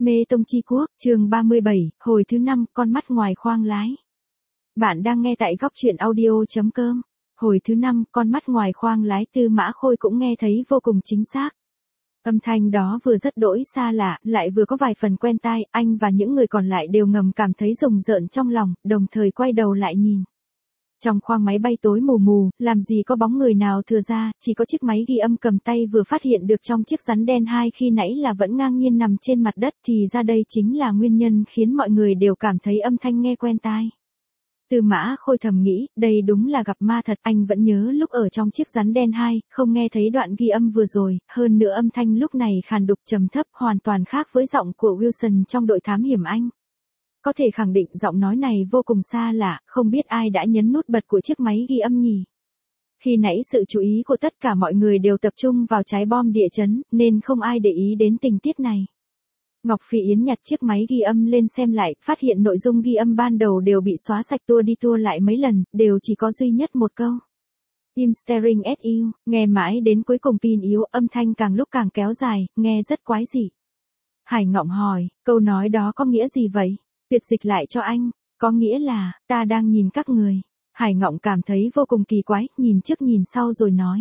Mê Tông Chi Quốc, chương 37, hồi thứ 5, con mắt ngoài khoang lái. Bạn đang nghe tại góc truyện audio.com. Hồi thứ 5, con mắt ngoài khoang lái. Tư Mã Khôi cũng nghe thấy vô cùng chính xác. Âm thanh đó vừa rất đỗi xa lạ, lại vừa có vài phần quen tai, anh và những người còn lại đều ngầm cảm thấy rùng rợn trong lòng, đồng thời quay đầu lại nhìn. Trong khoang máy bay tối mù mù, làm gì có bóng người nào thừa ra, chỉ có chiếc máy ghi âm cầm tay vừa phát hiện được trong chiếc rắn đen 2 khi nãy là vẫn ngang nhiên nằm trên mặt đất, thì ra đây chính là nguyên nhân khiến mọi người đều cảm thấy âm thanh nghe quen tai. Tư Mã Khôi thầm nghĩ, đây đúng là gặp ma thật, anh vẫn nhớ lúc ở trong chiếc rắn đen 2, không nghe thấy đoạn ghi âm vừa rồi, hơn nữa âm thanh lúc này khàn đục trầm thấp, hoàn toàn khác với giọng của Wilson trong đội thám hiểm Anh. Có thể khẳng định giọng nói này vô cùng xa lạ, không biết ai đã nhấn nút bật của chiếc máy ghi âm nhỉ. Khi nãy sự chú ý của tất cả mọi người đều tập trung vào trái bom địa chấn, nên không ai để ý đến tình tiết này. Ngọc Phi Yến nhặt chiếc máy ghi âm lên xem lại, phát hiện nội dung ghi âm ban đầu đều bị xóa sạch tua đi tua lại mấy lần, đều chỉ có duy nhất một câu. Im steering at you, nghe mãi đến cuối cùng pin yếu, âm thanh càng lúc càng kéo dài, nghe rất quái dị. Hải Ngọng hỏi, câu nói đó có nghĩa gì vậy? Tuyệt dịch lại cho anh, có nghĩa là, ta đang nhìn các người. Hải Ngọng cảm thấy vô cùng kỳ quái, nhìn trước nhìn sau rồi nói.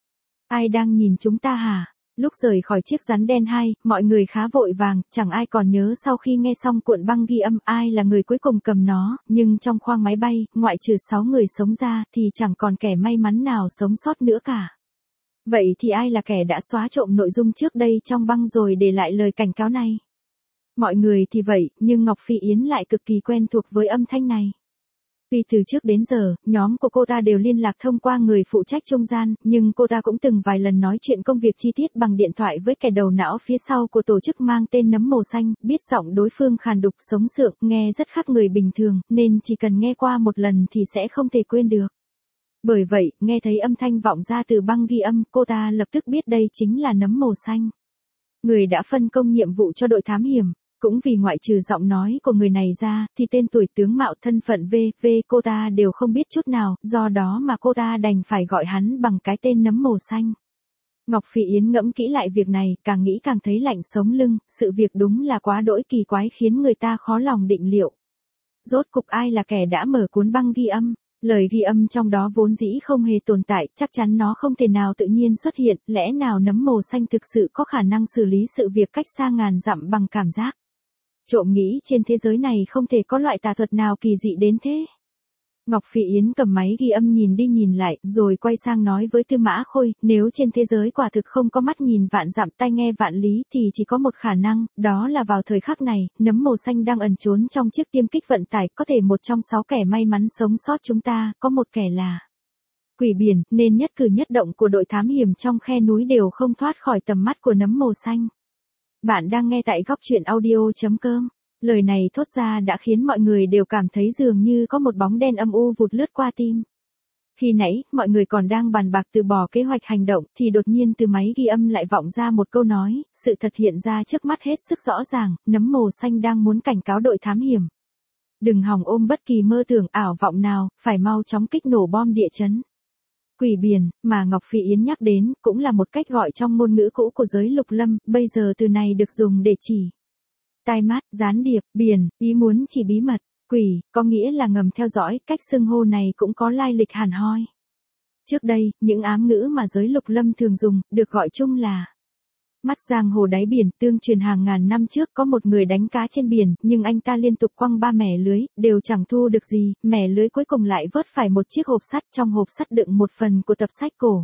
Ai đang nhìn chúng ta hả? Lúc rời khỏi chiếc rắn đen 2, mọi người khá vội vàng, chẳng ai còn nhớ sau khi nghe xong cuộn băng ghi âm ai là người cuối cùng cầm nó, nhưng trong khoang máy bay, ngoại trừ 6 người sống ra, thì chẳng còn kẻ may mắn nào sống sót nữa cả. Vậy thì ai là kẻ đã xóa trộm nội dung trước đây trong băng rồi để lại lời cảnh cáo này? Mọi người thì vậy, nhưng Ngọc Phi Yến lại cực kỳ quen thuộc với âm thanh này. Tuy từ trước đến giờ, nhóm của cô ta đều liên lạc thông qua người phụ trách trung gian, nhưng cô ta cũng từng vài lần nói chuyện công việc chi tiết bằng điện thoại với kẻ đầu não phía sau của tổ chức mang tên Nấm Màu Xanh, biết giọng đối phương khàn đục sống sượng, nghe rất khác người bình thường, nên chỉ cần nghe qua một lần thì sẽ không thể quên được. Bởi vậy, nghe thấy âm thanh vọng ra từ băng ghi âm, cô ta lập tức biết đây chính là Nấm Màu Xanh. Người đã phân công nhiệm vụ cho đội thám hiểm. Cũng vì ngoại trừ giọng nói của người này ra, thì tên tuổi tướng mạo thân phận V.V. cô ta đều không biết chút nào, do đó mà cô ta đành phải gọi hắn bằng cái tên Nấm Màu Xanh. Ngọc Phi Yến ngẫm kỹ lại việc này, càng nghĩ càng thấy lạnh sống lưng, sự việc đúng là quá đỗi kỳ quái khiến người ta khó lòng định liệu. Rốt cục ai là kẻ đã mở cuốn băng ghi âm? Lời ghi âm trong đó vốn dĩ không hề tồn tại, chắc chắn nó không thể nào tự nhiên xuất hiện, lẽ nào Nấm Màu Xanh thực sự có khả năng xử lý sự việc cách xa ngàn dặm bằng cảm giác? Trộm nghĩ trên thế giới này không thể có loại tà thuật nào kỳ dị đến thế. Ngọc Phi Yến cầm máy ghi âm nhìn đi nhìn lại, rồi quay sang nói với Tư Mã Khôi, nếu trên thế giới quả thực không có mắt nhìn vạn dặm tai nghe vạn lý thì chỉ có một khả năng, đó là vào thời khắc này, Nấm Màu Xanh đang ẩn trốn trong chiếc tiêm kích vận tải, có thể một trong 6 kẻ may mắn sống sót chúng ta, có một kẻ là Quỷ Biển, nên nhất cử nhất động của đội thám hiểm trong khe núi đều không thoát khỏi tầm mắt của Nấm Màu Xanh. Bạn đang nghe tại góc truyện audio.com. Lời này thốt ra đã khiến mọi người đều cảm thấy dường như có một bóng đen âm u vụt lướt qua tim. Khi nãy, mọi người còn đang bàn bạc từ bỏ kế hoạch hành động, thì đột nhiên từ máy ghi âm lại vọng ra một câu nói, sự thật hiện ra trước mắt hết sức rõ ràng, Nấm Màu Xanh đang muốn cảnh cáo đội thám hiểm. Đừng hòng ôm bất kỳ mơ tưởng ảo vọng nào, phải mau chóng kích nổ bom địa chấn. Quỷ biển, mà Ngọc Phi Yến nhắc đến, cũng là một cách gọi trong ngôn ngữ cũ của giới lục lâm, bây giờ từ này được dùng để chỉ tai mắt, gián điệp, biển, ý muốn chỉ bí mật, quỷ, có nghĩa là ngầm theo dõi, cách xưng hô này cũng có lai lịch hẳn hoi. Trước đây, những ám ngữ mà giới lục lâm thường dùng, được gọi chung là mắt giang hồ đáy biển. Tương truyền hàng ngàn năm trước có một người đánh cá trên biển, nhưng anh ta liên tục quăng 3 mẻ lưới, đều chẳng thu được gì, mẻ lưới cuối cùng lại vớt phải một chiếc hộp sắt, trong hộp sắt đựng một phần của tập sách cổ.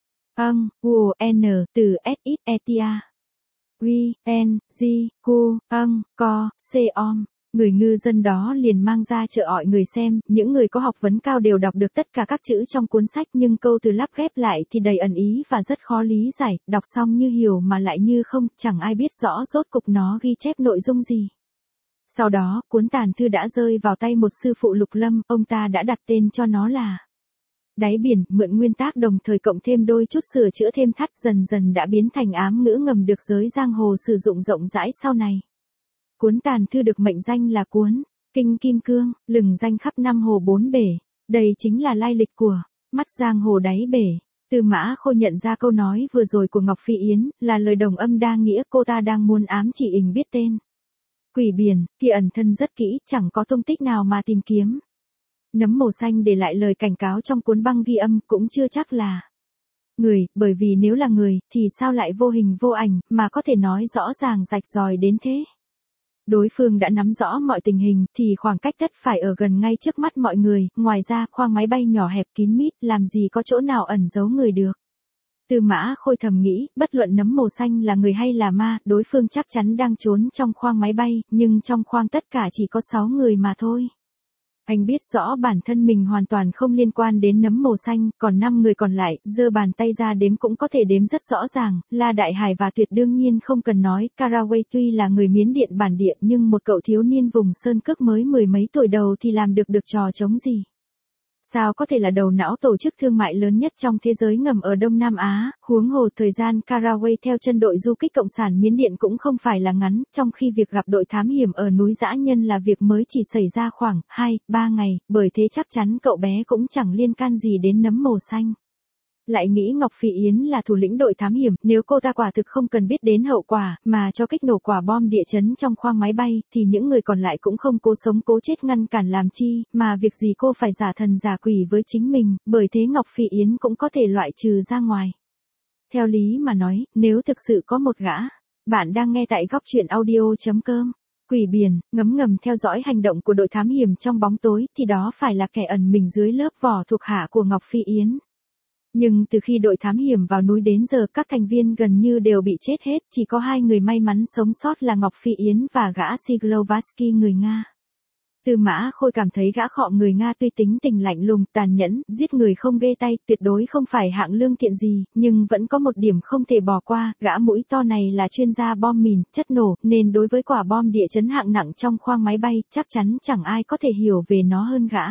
N, từ S-I-E-T-A. V, N, G, Q, Co, C, Om. Người ngư dân đó liền mang ra chợ ọi người xem, những người có học vấn cao đều đọc được tất cả các chữ trong cuốn sách, nhưng câu từ lắp ghép lại thì đầy ẩn ý và rất khó lý giải, đọc xong như hiểu mà lại như không, chẳng ai biết rõ rốt cục nó ghi chép nội dung gì. Sau đó, cuốn tàn thư đã rơi vào tay một sư phụ lục lâm, ông ta đã đặt tên cho nó là Đáy biển, mượn nguyên tác đồng thời cộng thêm đôi chút sửa chữa thêm thắt, dần dần đã biến thành ám ngữ ngầm được giới giang hồ sử dụng rộng rãi sau này. Cuốn tàn thư được mệnh danh là cuốn Kinh Kim Cương, lừng danh khắp năm hồ bốn bể. Đây chính là lai lịch của mắt giang hồ đáy bể. Tư Mã Khôi nhận ra câu nói vừa rồi của Ngọc Phi Yến là lời đồng âm đa nghĩa, cô ta đang muốn ám chỉ Ình biết tên Quỷ biển, kia ẩn thân rất kỹ, chẳng có tung tích nào mà tìm kiếm. Nấm màu xanh để lại lời cảnh cáo trong cuốn băng ghi âm cũng chưa chắc là người, bởi vì nếu là người, thì sao lại vô hình vô ảnh, mà có thể nói rõ ràng rạch ròi đến thế. Đối phương đã nắm rõ mọi tình hình, thì khoảng cách tất phải ở gần ngay trước mắt mọi người, ngoài ra khoang máy bay nhỏ hẹp kín mít, làm gì có chỗ nào ẩn giấu người được. Tư Mã Khôi thầm nghĩ, bất luận nấm màu xanh là người hay là ma, đối phương chắc chắn đang trốn trong khoang máy bay, nhưng trong khoang tất cả chỉ có 6 người mà thôi. Anh biết rõ bản thân mình hoàn toàn không liên quan đến nấm màu xanh, còn 5 người còn lại, giơ bàn tay ra đếm cũng có thể đếm rất rõ ràng, La Đại Hải và Tuyệt đương nhiên không cần nói, Caraway tuy là người Miến Điện bản địa nhưng một cậu thiếu niên vùng Sơn Cước mới mười mấy tuổi đầu thì làm được trò trống gì. Sao có thể là đầu não tổ chức thương mại lớn nhất trong thế giới ngầm ở Đông Nam Á, huống hồ thời gian Caraway theo chân đội du kích Cộng sản Miến Điện cũng không phải là ngắn, trong khi việc gặp đội thám hiểm ở núi Dã Nhân là việc mới chỉ xảy ra khoảng 2-3 ngày, bởi thế chắc chắn cậu bé cũng chẳng liên can gì đến nấm màu xanh. Lại nghĩ Ngọc Phi Yến là thủ lĩnh đội thám hiểm, nếu cô ta quả thực không cần biết đến hậu quả, mà cho kích nổ quả bom địa chấn trong khoang máy bay, thì những người còn lại cũng không cố sống cố chết ngăn cản làm chi, mà việc gì cô phải giả thần giả quỷ với chính mình, bởi thế Ngọc Phi Yến cũng có thể loại trừ ra ngoài. Theo lý mà nói, nếu thực sự có một gã, bạn đang nghe tại góc truyện audio.com. Quỷ biển, ngấm ngầm theo dõi hành động của đội thám hiểm trong bóng tối, thì đó phải là kẻ ẩn mình dưới lớp vỏ thuộc hạ của Ngọc Phi Yến. Nhưng từ khi đội thám hiểm vào núi đến giờ các thành viên gần như đều bị chết hết, chỉ có 2 người may mắn sống sót là Ngọc Phi Yến và gã Siglovsky người Nga. Tư Mã Khôi cảm thấy gã khọ người Nga tuy tính tình lạnh lùng, tàn nhẫn, giết người không ghê tay, tuyệt đối không phải hạng lương thiện gì, nhưng vẫn có một điểm không thể bỏ qua, gã mũi to này là chuyên gia bom mìn, chất nổ, nên đối với quả bom địa chấn hạng nặng trong khoang máy bay, chắc chắn chẳng ai có thể hiểu về nó hơn gã.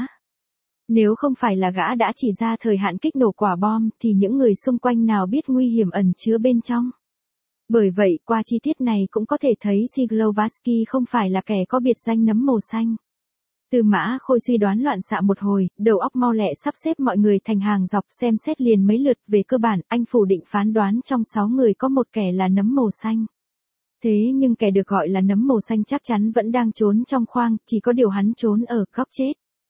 Nếu không phải là gã đã chỉ ra thời hạn kích nổ quả bom, thì những người xung quanh nào biết nguy hiểm ẩn chứa bên trong. Bởi vậy, qua chi tiết này cũng có thể thấy Siglovsky không phải là kẻ có biệt danh nấm màu xanh. Tư Mã Khôi suy đoán loạn xạ một hồi, đầu óc mau lẹ sắp xếp mọi người thành hàng dọc xem xét liền mấy lượt, về cơ bản, anh phủ định phán đoán trong 6 người có một kẻ là nấm màu xanh. Thế nhưng kẻ được gọi là nấm màu xanh chắc chắn vẫn đang trốn trong khoang, chỉ có điều hắn trốn ở góc chết.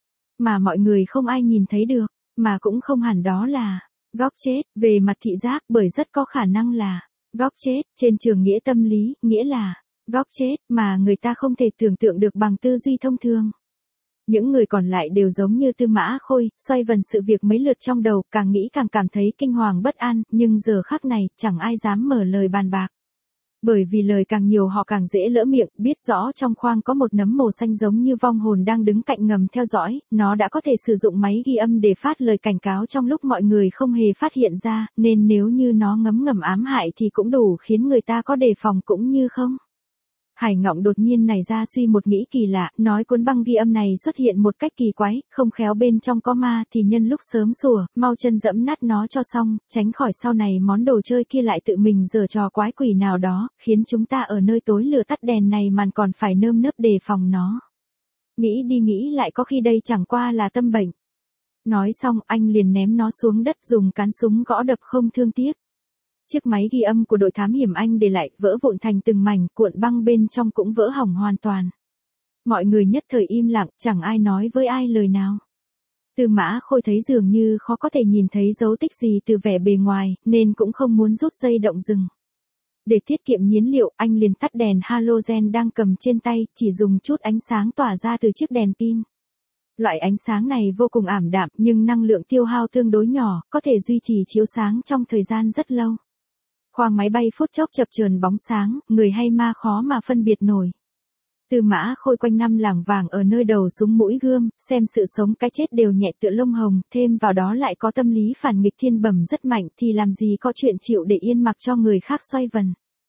Mà mọi người không ai nhìn thấy được, mà cũng không hẳn đó là góc chết, về mặt thị giác, bởi rất có khả năng là góc chết, trên trường nghĩa tâm lý, nghĩa là góc chết, mà người ta không thể tưởng tượng được bằng tư duy thông thường. Những người còn lại đều giống như Tư Mã Khôi, xoay vần sự việc mấy lượt trong đầu, càng nghĩ càng cảm thấy kinh hoàng bất an, nhưng giờ khắc này, chẳng ai dám mở lời bàn bạc. Bởi vì lời càng nhiều họ càng dễ lỡ miệng, biết rõ trong khoang có một nấm màu xanh giống như vong hồn đang đứng cạnh ngầm theo dõi, nó đã có thể sử dụng máy ghi âm để phát lời cảnh cáo trong lúc mọi người không hề phát hiện ra, nên nếu như nó ngấm ngầm ám hại thì cũng đủ khiến người ta có đề phòng cũng như không. Hải Ngọng đột nhiên nảy ra suy một nghĩ kỳ lạ, nói cuốn băng ghi âm này xuất hiện một cách kỳ quái, không khéo bên trong có ma thì nhân lúc sớm sủa, mau chân dẫm nát nó cho xong, tránh khỏi sau này món đồ chơi kia lại tự mình giở trò quái quỷ nào đó, khiến chúng ta ở nơi tối lửa tắt đèn này mà còn phải nơm nớp đề phòng nó. Nghĩ đi nghĩ lại có khi đây chẳng qua là tâm bệnh. Nói xong anh liền ném nó xuống đất dùng cán súng gõ đập không thương tiếc. Chiếc máy ghi âm của đội thám hiểm anh để lại vỡ vụn thành từng mảnh, cuộn băng bên trong cũng vỡ hỏng hoàn toàn. Mọi người nhất thời im lặng, chẳng ai nói với ai lời nào. Tư Mã Khôi thấy dường như khó có thể nhìn thấy dấu tích gì từ vẻ bề ngoài, nên cũng không muốn rút dây động rừng. Để tiết kiệm nhiên liệu, anh liền tắt đèn halogen đang cầm trên tay, chỉ dùng chút ánh sáng tỏa ra từ chiếc đèn pin. Loại ánh sáng này vô cùng ảm đạm, nhưng năng lượng tiêu hao tương đối nhỏ, có thể duy trì chiếu sáng trong thời gian rất lâu. Khoang máy bay phút chốc chập chờn bóng sáng, người hay ma khó mà phân biệt nổi. Tư Mã Khôi quanh năm lảng vảng ở nơi đầu súng mũi gươm, xem sự sống cái chết đều nhẹ tựa lông hồng, thêm vào đó lại có tâm lý phản nghịch thiên bẩm rất mạnh thì làm gì có chuyện chịu để yên mặc cho người khác xoay vần.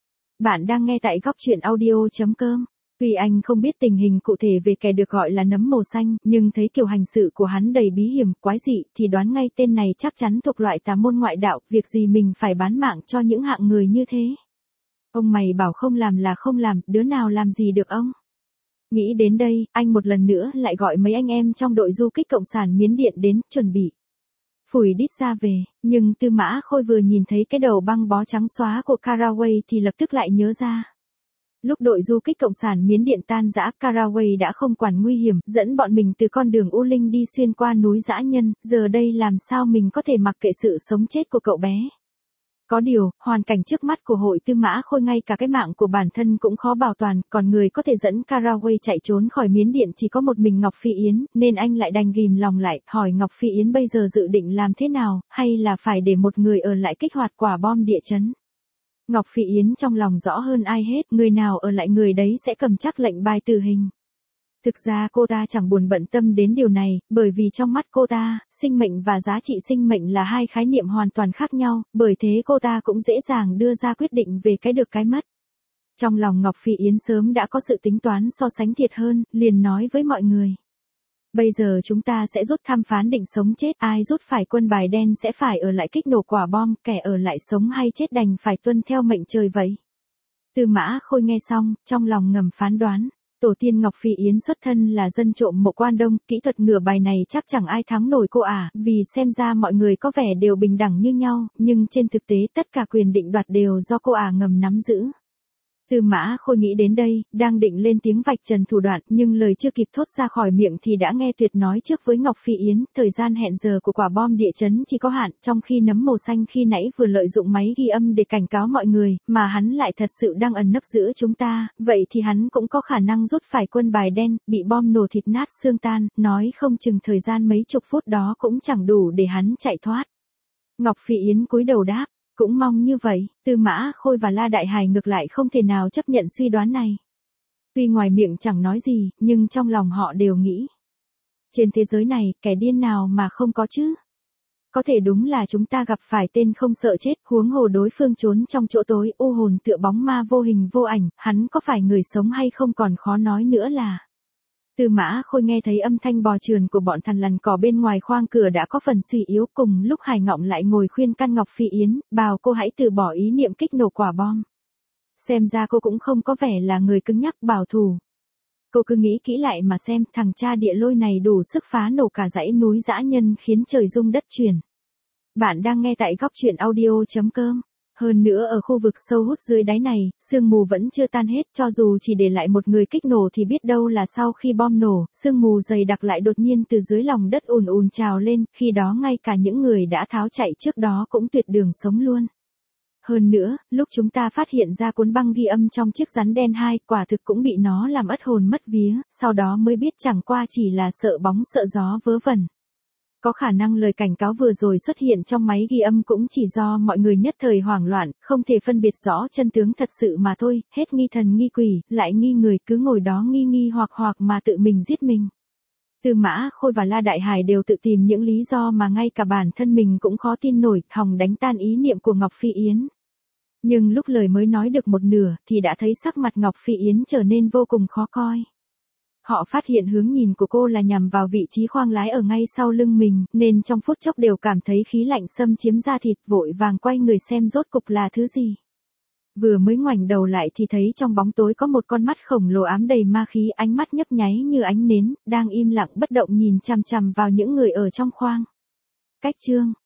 Bạn đang nghe tại góc truyện audio.com. Tuy anh không biết tình hình cụ thể về kẻ được gọi là nấm màu xanh, nhưng thấy kiểu hành sự của hắn đầy bí hiểm, quái dị, thì đoán ngay tên này chắc chắn thuộc loại tà môn ngoại đạo, việc gì mình phải bán mạng cho những hạng người như thế. Ông mày bảo không làm là không làm, đứa nào làm gì được ông. Nghĩ đến đây, anh một lần nữa lại gọi mấy anh em trong đội du kích Cộng sản Miến Điện đến, chuẩn bị phủi đít ra về, nhưng Tư Mã Khôi vừa nhìn thấy cái đầu băng bó trắng xóa của Caraway thì lập tức lại nhớ ra. Lúc đội du kích Cộng sản Miến Điện tan rã, Caraway đã không quản nguy hiểm, dẫn bọn mình từ con đường U Linh đi xuyên qua núi dã nhân, giờ đây làm sao mình có thể mặc kệ sự sống chết của cậu bé. Có điều, hoàn cảnh trước mắt của Hội Tư Mã Khôi ngay cả cái mạng của bản thân cũng khó bảo toàn, còn người có thể dẫn Caraway chạy trốn khỏi Miến Điện chỉ có một mình Ngọc Phi Yến, nên anh lại đành ghìm lòng lại, hỏi Ngọc Phi Yến bây giờ dự định làm thế nào, hay là phải để một người ở lại kích hoạt quả bom địa chấn. Ngọc Phi Yến trong lòng rõ hơn ai hết, người nào ở lại người đấy sẽ cầm chắc lệnh bài tử hình. Thực ra cô ta chẳng buồn bận tâm đến điều này, bởi vì trong mắt cô ta, sinh mệnh và giá trị sinh mệnh là hai khái niệm hoàn toàn khác nhau, bởi thế cô ta cũng dễ dàng đưa ra quyết định về cái được cái mất. Trong lòng Ngọc Phi Yến sớm đã có sự tính toán so sánh thiệt hơn, liền nói với mọi người. Bây giờ chúng ta sẽ rút thăm phán định sống chết, ai rút phải quân bài đen sẽ phải ở lại kích nổ quả bom, kẻ ở lại sống hay chết đành phải tuân theo mệnh trời vậy. Tư Mã Khôi nghe xong, trong lòng ngầm phán đoán. Tổ tiên Ngọc Phi Yến xuất thân là dân trộm mộ Quan Đông, kỹ thuật ngửa bài này chắc chẳng ai thắng nổi cô vì xem ra mọi người có vẻ đều bình đẳng như nhau, nhưng trên thực tế tất cả quyền định đoạt đều do cô ngầm nắm giữ. Tư Mã Khôi nghĩ đến đây, đang định lên tiếng vạch trần thủ đoạn, nhưng lời chưa kịp thốt ra khỏi miệng thì đã nghe Tuyệt nói trước với Ngọc Phi Yến, thời gian hẹn giờ của quả bom địa chấn chỉ có hạn, trong khi nấm màu xanh khi nãy vừa lợi dụng máy ghi âm để cảnh cáo mọi người, mà hắn lại thật sự đang ẩn nấp giữa chúng ta, vậy thì hắn cũng có khả năng rút phải quân bài đen, bị bom nổ thịt nát xương tan, nói không chừng thời gian mấy chục phút đó cũng chẳng đủ để hắn chạy thoát. Ngọc Phi Yến cúi đầu đáp. Cũng mong như vậy, Tư Mã Khôi và La Đại Hải ngược lại không thể nào chấp nhận suy đoán này. Tuy ngoài miệng chẳng nói gì, nhưng trong lòng họ đều nghĩ. Trên thế giới này, kẻ điên nào mà không có chứ? Có thể đúng là chúng ta gặp phải tên không sợ chết, huống hồ đối phương trốn trong chỗ tối, u hồn tựa bóng ma vô hình vô ảnh, hắn có phải người sống hay không còn khó nói nữa là. Tư Mã Khôi nghe thấy âm thanh bò trườn của bọn thằn lằn cỏ bên ngoài khoang cửa đã có phần suy yếu, cùng lúc Hải Ngọng lại ngồi khuyên can Ngọc Phi Yến, bảo cô hãy từ bỏ ý niệm kích nổ quả bom. Xem ra cô cũng không có vẻ là người cứng nhắc bảo thủ. Cô cứ nghĩ kỹ lại mà xem, thằng cha địa lôi này đủ sức phá nổ cả dãy núi dã nhân khiến trời rung đất chuyển. Bạn đang nghe tại góc truyện audio.com. Hơn nữa ở khu vực sâu hút dưới đáy này, sương mù vẫn chưa tan hết, cho dù chỉ để lại một người kích nổ thì biết đâu là sau khi bom nổ, sương mù dày đặc lại đột nhiên từ dưới lòng đất ùn ùn trào lên, khi đó ngay cả những người đã tháo chạy trước đó cũng tuyệt đường sống luôn. Hơn nữa, lúc chúng ta phát hiện ra cuốn băng ghi âm trong chiếc rắn đen 2, quả thực cũng bị nó làm ất hồn mất vía, sau đó mới biết chẳng qua chỉ là sợ bóng sợ gió vớ vẩn. Có khả năng lời cảnh cáo vừa rồi xuất hiện trong máy ghi âm cũng chỉ do mọi người nhất thời hoảng loạn, không thể phân biệt rõ chân tướng thật sự mà thôi, hết nghi thần nghi quỷ, lại nghi người, cứ ngồi đó nghi hoặc mà tự mình giết mình. Tư Mã Khôi và La Đại Hải đều tự tìm những lý do mà ngay cả bản thân mình cũng khó tin nổi, hòng đánh tan ý niệm của Ngọc Phi Yến. Nhưng lúc lời mới nói được một nửa, thì đã thấy sắc mặt Ngọc Phi Yến trở nên vô cùng khó coi. Họ phát hiện hướng nhìn của cô là nhằm vào vị trí khoang lái ở ngay sau lưng mình, nên trong phút chốc đều cảm thấy khí lạnh xâm chiếm da thịt, vội vàng quay người xem rốt cục là thứ gì. Vừa mới ngoảnh đầu lại thì thấy trong bóng tối có một con mắt khổng lồ ám đầy ma khí, ánh mắt nhấp nháy như ánh nến, đang im lặng bất động nhìn chằm chằm vào những người ở trong khoang. Cách chương